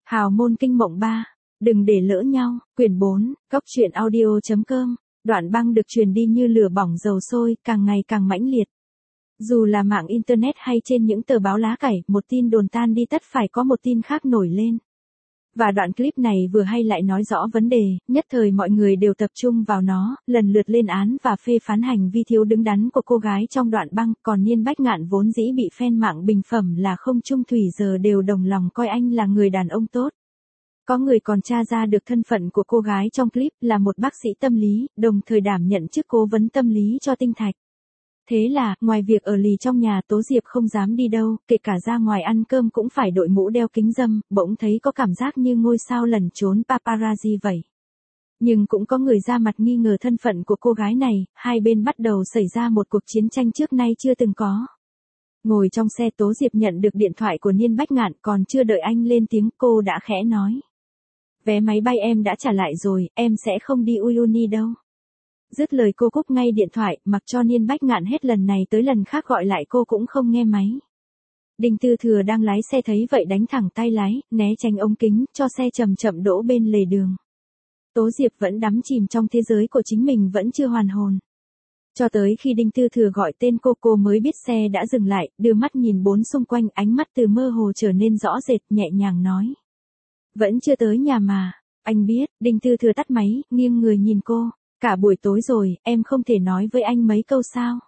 Hào môn kinh mộng 3. Đừng để lỡ nhau. Quyển 4. Góc truyện audio.com. Đoạn băng được truyền đi như lửa bỏng dầu sôi, càng ngày càng mãnh liệt. Dù là mạng internet hay trên những tờ báo lá cải, một tin đồn tan đi tất phải có một tin khác nổi lên. Và đoạn clip này vừa hay lại nói rõ vấn đề, nhất thời mọi người đều tập trung vào nó, lần lượt lên án và phê phán hành vi thiếu đứng đắn của cô gái trong đoạn băng, còn Niên Bách Ngạn vốn dĩ bị fan mạng bình phẩm là không trung thủy giờ đều đồng lòng coi anh là người đàn ông tốt. Có người còn tra ra được thân phận của cô gái trong clip là một bác sĩ tâm lý, đồng thời đảm nhận chức cố vấn tâm lý cho Tinh Thạch. Thế là, ngoài việc ở lì trong nhà, Tố Diệp không dám đi đâu, kể cả ra ngoài ăn cơm cũng phải đội mũ đeo kính râm, bỗng thấy có cảm giác như ngôi sao lẩn trốn paparazzi vậy. Nhưng cũng có người ra mặt nghi ngờ thân phận của cô gái này, hai bên bắt đầu xảy ra một cuộc chiến tranh trước nay chưa từng có. Ngồi trong xe, Tố Diệp nhận được điện thoại của Niên Bách Ngạn, còn chưa đợi anh lên tiếng cô đã khẽ nói. Vé máy bay em đã trả lại rồi, em sẽ không đi Uyuni đâu. Dứt lời cô cúp ngay điện thoại, mặc cho Niên Bách Ngạn hết lần này tới lần khác gọi lại cô cũng không nghe máy. Đinh Tư Thừa đang lái xe thấy vậy đánh thẳng tay lái, né tránh ống kính, cho xe chậm chậm đỗ bên lề đường. Tố Diệp vẫn đắm chìm trong thế giới của chính mình vẫn chưa hoàn hồn. Cho tới khi Đinh Tư Thừa gọi tên cô mới biết xe đã dừng lại, đưa mắt nhìn bốn xung quanh, ánh mắt từ mơ hồ trở nên rõ rệt, nhẹ nhàng nói. Vẫn chưa tới nhà mà, anh biết. Đinh Tư Thừa tắt máy, nghiêng người nhìn cô. Cả buổi tối rồi, em không thể nói với anh mấy câu sao?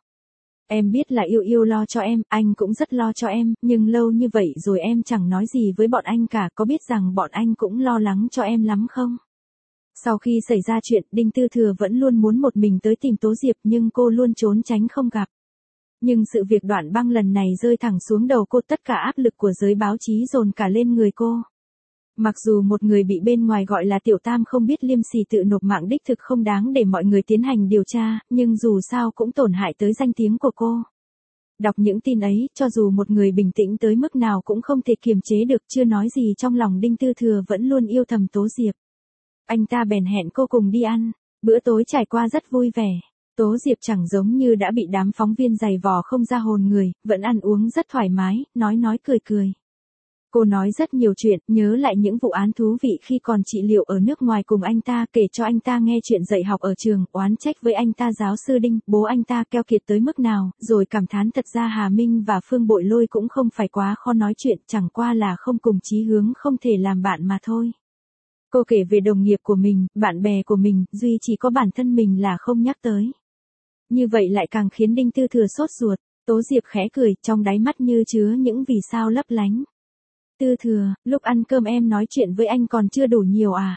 Em biết là yêu yêu lo cho em, anh cũng rất lo cho em, nhưng lâu như vậy rồi em chẳng nói gì với bọn anh cả, có biết rằng bọn anh cũng lo lắng cho em lắm không? Sau khi xảy ra chuyện, Đinh Tư Thừa vẫn luôn muốn một mình tới tìm Tố Diệp nhưng cô luôn trốn tránh không gặp. Nhưng sự việc đoạn băng lần này rơi thẳng xuống đầu cô, tất cả áp lực của giới báo chí dồn cả lên người cô. Mặc dù một người bị bên ngoài gọi là tiểu tam không biết liêm sỉ tự nộp mạng đích thực không đáng để mọi người tiến hành điều tra, nhưng dù sao cũng tổn hại tới danh tiếng của cô. Đọc những tin ấy, cho dù một người bình tĩnh tới mức nào cũng không thể kiềm chế được, chưa nói gì trong lòng Đinh Tư Thừa vẫn luôn yêu thầm Tố Diệp. Anh ta bèn hẹn cô cùng đi ăn, bữa tối trải qua rất vui vẻ. Tố Diệp chẳng giống như đã bị đám phóng viên giày vò không ra hồn người, vẫn ăn uống rất thoải mái, nói cười. Cô nói rất nhiều chuyện, nhớ lại những vụ án thú vị khi còn trị liệu ở nước ngoài cùng anh ta, kể cho anh ta nghe chuyện dạy học ở trường, oán trách với anh ta giáo sư Đinh, bố anh ta keo kiệt tới mức nào, rồi cảm thán thật ra Hà Minh và Phương Bội Lôi cũng không phải quá khó nói chuyện, chẳng qua là không cùng chí hướng, không thể làm bạn mà thôi. Cô kể về đồng nghiệp của mình, bạn bè của mình, duy chỉ có bản thân mình là không nhắc tới. Như vậy lại càng khiến Đinh Tư Thừa sốt ruột. Tố Diệp khẽ cười, trong đáy mắt như chứa những vì sao lấp lánh. Tư Thừa, lúc ăn cơm em nói chuyện với anh còn chưa đủ nhiều à?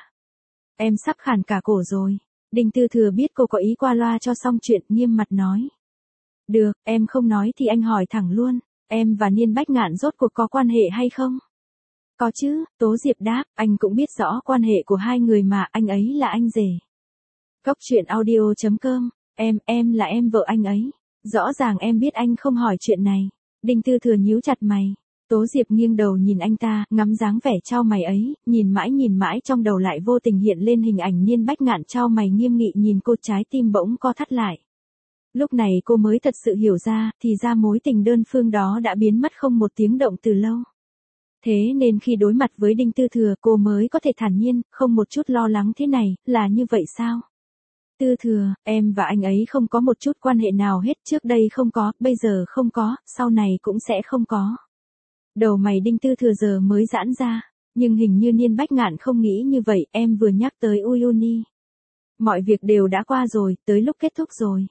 Em sắp khản cả cổ rồi. Đinh Tư Thừa biết cô có ý qua loa cho xong chuyện, nghiêm mặt nói. Được, em không nói thì anh hỏi thẳng luôn, em và Niên Bách Ngạn rốt cuộc có quan hệ hay không? Có chứ, Tố Diệp đáp, anh cũng biết rõ quan hệ của hai người mà, anh ấy là anh rể. Góc truyện audio.com, em là em vợ anh ấy. Rõ ràng em biết anh không hỏi chuyện này. Đinh Tư Thừa nhíu chặt mày. Tố Diệp nghiêng đầu nhìn anh ta, ngắm dáng vẻ chau mày ấy, nhìn mãi trong đầu lại vô tình hiện lên hình ảnh Niên Bách Ngạn chau mày nghiêm nghị nhìn cô, trái tim bỗng co thắt lại. Lúc này cô mới thật sự hiểu ra, thì ra mối tình đơn phương đó đã biến mất không một tiếng động từ lâu. Thế nên khi đối mặt với Đinh Tư Thừa cô mới có thể thản nhiên, không một chút lo lắng thế này, là như vậy sao? Tư Thừa, em và anh ấy không có một chút quan hệ nào hết, trước đây không có, bây giờ không có, sau này cũng sẽ không có. Đầu mày Đinh Tư Thừa giờ mới giãn ra, nhưng hình như Niên Bách Ngạn không nghĩ như vậy, em vừa nhắc tới Uyuni. Mọi việc đều đã qua rồi, tới lúc kết thúc rồi.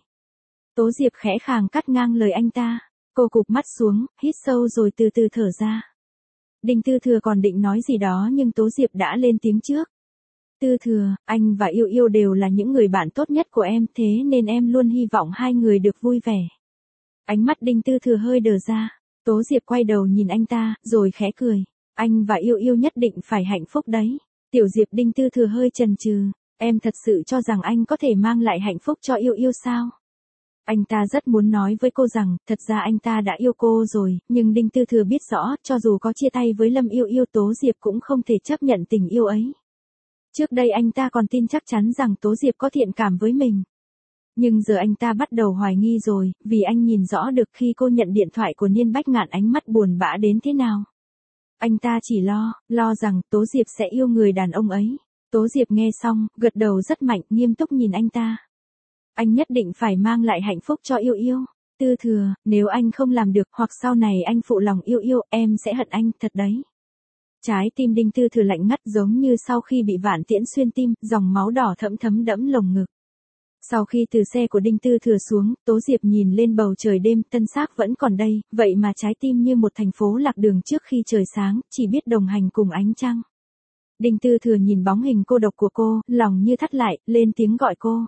Tố Diệp khẽ khàng cắt ngang lời anh ta, cô cụp mắt xuống, hít sâu rồi từ từ thở ra. Đinh Tư Thừa còn định nói gì đó nhưng Tố Diệp đã lên tiếng trước. Tư Thừa, anh và Yêu Yêu đều là những người bạn tốt nhất của em, thế nên em luôn hy vọng hai người được vui vẻ. Ánh mắt Đinh Tư Thừa hơi đờ ra. Tố Diệp quay đầu nhìn anh ta, rồi khẽ cười. Anh và Yêu Yêu nhất định phải hạnh phúc đấy. Tiểu Diệp. Đinh Tư Thừa hơi chần chừ. Em thật sự cho rằng anh có thể mang lại hạnh phúc cho Yêu Yêu sao? Anh ta rất muốn nói với cô rằng, thật ra anh ta đã yêu cô rồi, nhưng Đinh Tư Thừa biết rõ, cho dù có chia tay với Lâm Yêu Yêu, Tố Diệp cũng không thể chấp nhận tình yêu ấy. Trước đây anh ta còn tin chắc chắn rằng Tố Diệp có thiện cảm với mình. Nhưng giờ anh ta bắt đầu hoài nghi rồi, vì anh nhìn rõ được khi cô nhận điện thoại của Niên Bách Ngạn ánh mắt buồn bã đến thế nào. Anh ta chỉ lo rằng Tố Diệp sẽ yêu người đàn ông ấy. Tố Diệp nghe xong, gật đầu rất mạnh, nghiêm túc nhìn anh ta. Anh nhất định phải mang lại hạnh phúc cho yêu yêu. Tư Thừa, nếu anh không làm được, hoặc sau này anh phụ lòng yêu yêu, em sẽ hận anh, thật đấy. Trái tim Đinh Tư Thừa lạnh ngắt giống như sau khi bị vạn tiễn xuyên tim, dòng máu đỏ thẫm thấm đẫm lồng ngực. Sau khi từ xe của Đinh Tư Thừa xuống, Tố Diệp nhìn lên bầu trời đêm, thân xác vẫn còn đây, vậy mà trái tim như một thành phố lạc đường trước khi trời sáng, chỉ biết đồng hành cùng ánh trăng. Đinh Tư Thừa nhìn bóng hình cô độc của cô, lòng như thắt lại, lên tiếng gọi cô.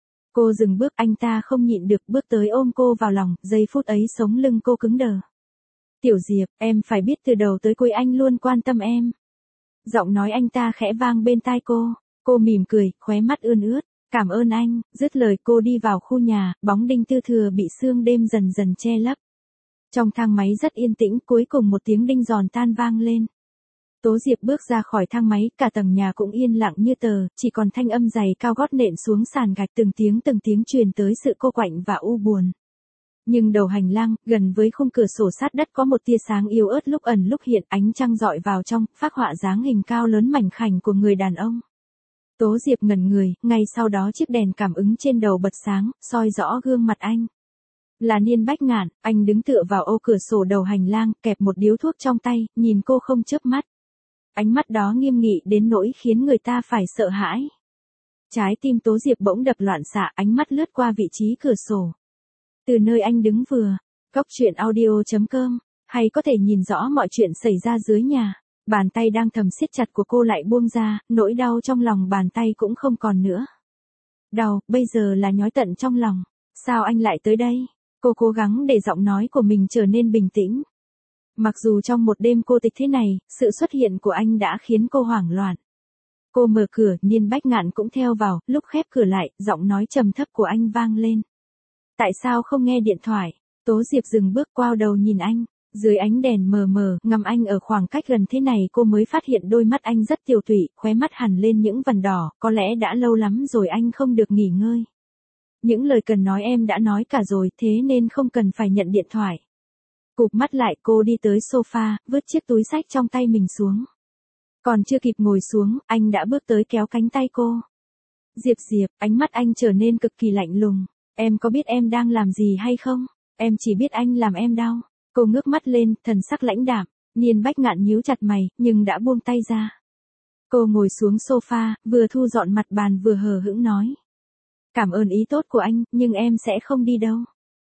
Cô dừng bước, anh ta không nhịn được bước tới ôm cô vào lòng, giây phút ấy sống lưng cô cứng đờ. Tiểu Diệp, em phải biết từ đầu tới cuối anh luôn quan tâm em. Giọng nói anh ta khẽ vang bên tai cô mỉm cười, khóe mắt ươn ướt. Cảm ơn anh, dứt lời cô đi vào khu nhà, bóng Đinh Tư Thừa bị sương đêm dần dần che lấp. Trong thang máy rất yên tĩnh, cuối cùng một tiếng đinh giòn tan vang lên. Tố Diệp bước ra khỏi thang máy, cả tầng nhà cũng yên lặng như tờ, chỉ còn thanh âm giày cao gót nện xuống sàn gạch từng tiếng truyền tới sự cô quạnh và u buồn. Nhưng đầu hành lang, gần với khung cửa sổ sát đất có một tia sáng yếu ớt lúc ẩn lúc hiện, ánh trăng dọi vào trong, phác họa dáng hình cao lớn mảnh khảnh của người đàn ông. Tố Diệp ngẩn người, ngay sau đó chiếc đèn cảm ứng trên đầu bật sáng, soi rõ gương mặt anh. Là Niên Bách Ngạn, anh đứng tựa vào ô cửa sổ đầu hành lang, kẹp một điếu thuốc trong tay, nhìn cô không chớp mắt. Ánh mắt đó nghiêm nghị đến nỗi khiến người ta phải sợ hãi. Trái tim Tố Diệp bỗng đập loạn xạ, ánh mắt lướt qua vị trí cửa sổ. Từ nơi anh đứng vừa, góc truyện audio.com, hay có thể nhìn rõ mọi chuyện xảy ra dưới nhà. Bàn tay đang thầm siết chặt của cô lại buông ra, nỗi đau trong lòng bàn tay cũng không còn nữa. Đau, bây giờ là nhói tận trong lòng. Sao anh lại tới đây? Cô cố gắng để giọng nói của mình trở nên bình tĩnh. Mặc dù trong một đêm cô tịch thế này, sự xuất hiện của anh đã khiến cô hoảng loạn. Cô mở cửa, Niên Bách Ngạn cũng theo vào, lúc khép cửa lại, giọng nói trầm thấp của anh vang lên. Tại sao không nghe điện thoại? Tố Diệp dừng bước quay đầu nhìn anh. Dưới ánh đèn mờ mờ, ngắm anh ở khoảng cách gần thế này cô mới phát hiện đôi mắt anh rất tiều tụy, khóe mắt hằn lên những vằn đỏ, có lẽ đã lâu lắm rồi anh không được nghỉ ngơi. Những lời cần nói em đã nói cả rồi, thế nên không cần phải nhận điện thoại. Cụp mắt lại cô đi tới sofa, vứt chiếc túi xách trong tay mình xuống. Còn chưa kịp ngồi xuống, anh đã bước tới kéo cánh tay cô. Diệp, ánh mắt anh trở nên cực kỳ lạnh lùng. Em có biết em đang làm gì hay không? Em chỉ biết anh làm em đau. Cô ngước mắt lên, thần sắc lãnh đạm. Niên Bách Ngạn nhíu chặt mày, nhưng đã buông tay ra. Cô ngồi xuống sofa, vừa thu dọn mặt bàn vừa hờ hững nói. Cảm ơn ý tốt của anh, nhưng em sẽ không đi đâu.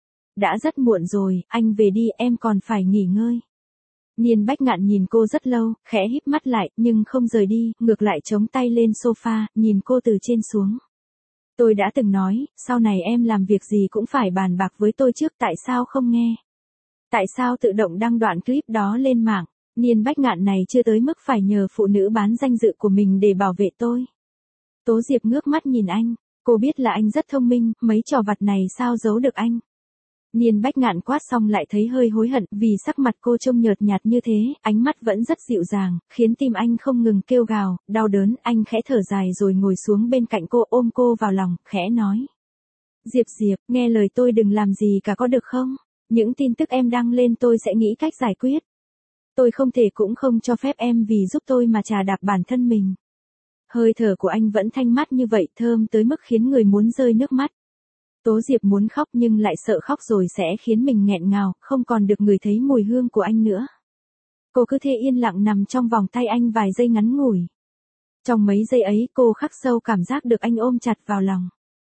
Đã rất muộn rồi, anh về đi, em còn phải nghỉ ngơi. Niên Bách Ngạn nhìn cô rất lâu, khẽ híp mắt lại, nhưng không rời đi, ngược lại chống tay lên sofa, nhìn cô từ trên xuống. Tôi đã từng nói, sau này em làm việc gì cũng phải bàn bạc với tôi trước, tại sao không nghe? Tại sao tự động đăng đoạn clip đó lên mạng? Niên Bách Ngạn này chưa tới mức phải nhờ phụ nữ bán danh dự của mình để bảo vệ tôi. Tố Diệp ngước mắt nhìn anh, cô biết là anh rất thông minh, mấy trò vặt này sao giấu được anh. Niên Bách Ngạn quát xong lại thấy hơi hối hận, vì sắc mặt cô trông nhợt nhạt như thế, ánh mắt vẫn rất dịu dàng, khiến tim anh không ngừng kêu gào, đau đớn, anh khẽ thở dài rồi ngồi xuống bên cạnh cô ôm cô vào lòng, khẽ nói. Diệp, nghe lời tôi đừng làm gì cả có được không? Những tin tức em đăng lên tôi sẽ nghĩ cách giải quyết. Tôi không thể cũng không cho phép em vì giúp tôi mà chà đạp bản thân mình. Hơi thở của anh vẫn thanh mát như vậy, thơm tới mức khiến người muốn rơi nước mắt. Tố Diệp muốn khóc nhưng lại sợ khóc rồi sẽ khiến mình nghẹn ngào, không còn được ngửi thấy mùi hương của anh nữa. Cô cứ thế yên lặng nằm trong vòng tay anh vài giây ngắn ngủi. Trong mấy giây ấy cô khắc sâu cảm giác được anh ôm chặt vào lòng.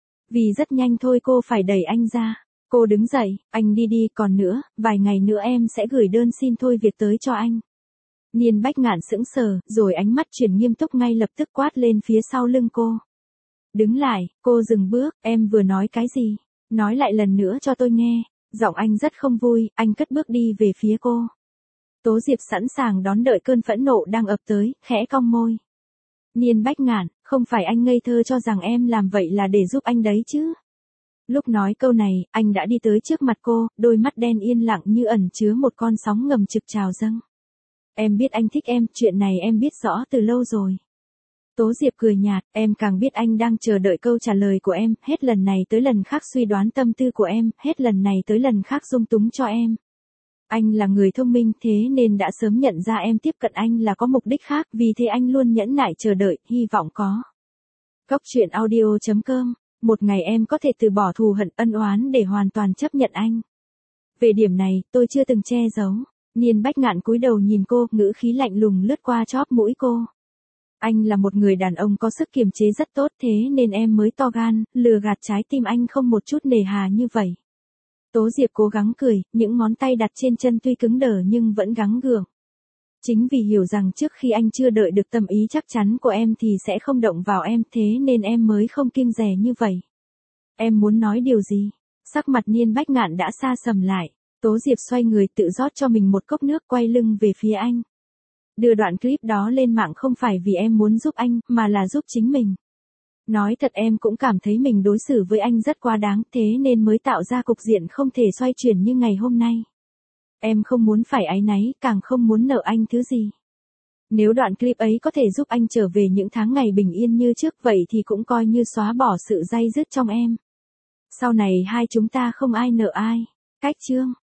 Vì rất nhanh thôi cô phải đẩy anh ra. Cô đứng dậy, anh đi, còn nữa, vài ngày nữa em sẽ gửi đơn xin thôi việc tới cho anh. Niên Bách Ngạn sững sờ, rồi ánh mắt chuyển nghiêm túc ngay lập tức quát lên phía sau lưng cô. Đứng lại, cô dừng bước, em vừa nói cái gì? Nói lại lần nữa cho tôi nghe. Giọng anh rất không vui, anh cất bước đi về phía cô. Tố Diệp sẵn sàng đón đợi cơn phẫn nộ đang ập tới, khẽ cong môi. Niên Bách Ngạn, không phải anh ngây thơ cho rằng em làm vậy là để giúp anh đấy chứ. Lúc nói câu này, anh đã đi tới trước mặt cô, đôi mắt đen yên lặng như ẩn chứa một con sóng ngầm trực trào dâng. Em biết anh thích em, chuyện này em biết rõ từ lâu rồi. Tố Diệp cười nhạt, em càng biết anh đang chờ đợi câu trả lời của em, hết lần này tới lần khác suy đoán tâm tư của em, hết lần này tới lần khác dung túng cho em. Anh là người thông minh thế nên đã sớm nhận ra em tiếp cận anh là có mục đích khác, vì thế anh luôn nhẫn nại chờ đợi, hy vọng có. Góc chuyện audio.com, một ngày em có thể từ bỏ thù hận ân oán để hoàn toàn chấp nhận anh. Về điểm này, tôi chưa từng che giấu. Niên Bách Ngạn cúi đầu nhìn cô, ngữ khí lạnh lùng lướt qua chóp mũi cô. Anh là một người đàn ông có sức kiềm chế rất tốt, thế nên em mới to gan, lừa gạt trái tim anh không một chút nề hà như vậy. Tố Diệp cố gắng cười, những ngón tay đặt trên chân tuy cứng đờ nhưng vẫn gắng gượng. Chính vì hiểu rằng trước khi anh chưa đợi được tâm ý chắc chắn của em thì sẽ không động vào em, thế nên em mới không kiêng dè như vậy. Em muốn nói điều gì? Sắc mặt Niên Bách Ngạn đã xa sầm lại. Tố Diệp xoay người tự rót cho mình một cốc nước, quay lưng về phía anh. Đưa đoạn clip đó lên mạng không phải vì em muốn giúp anh, mà là giúp chính mình. Nói thật em cũng cảm thấy mình đối xử với anh rất quá đáng, thế nên mới tạo ra cục diện không thể xoay chuyển như ngày hôm nay. Em không muốn phải áy náy, càng không muốn nợ anh thứ gì. Nếu đoạn clip ấy có thể giúp anh trở về những tháng ngày bình yên như trước, vậy thì cũng coi như xóa bỏ sự day dứt trong em. Sau này hai chúng ta không ai nợ ai. Cách chương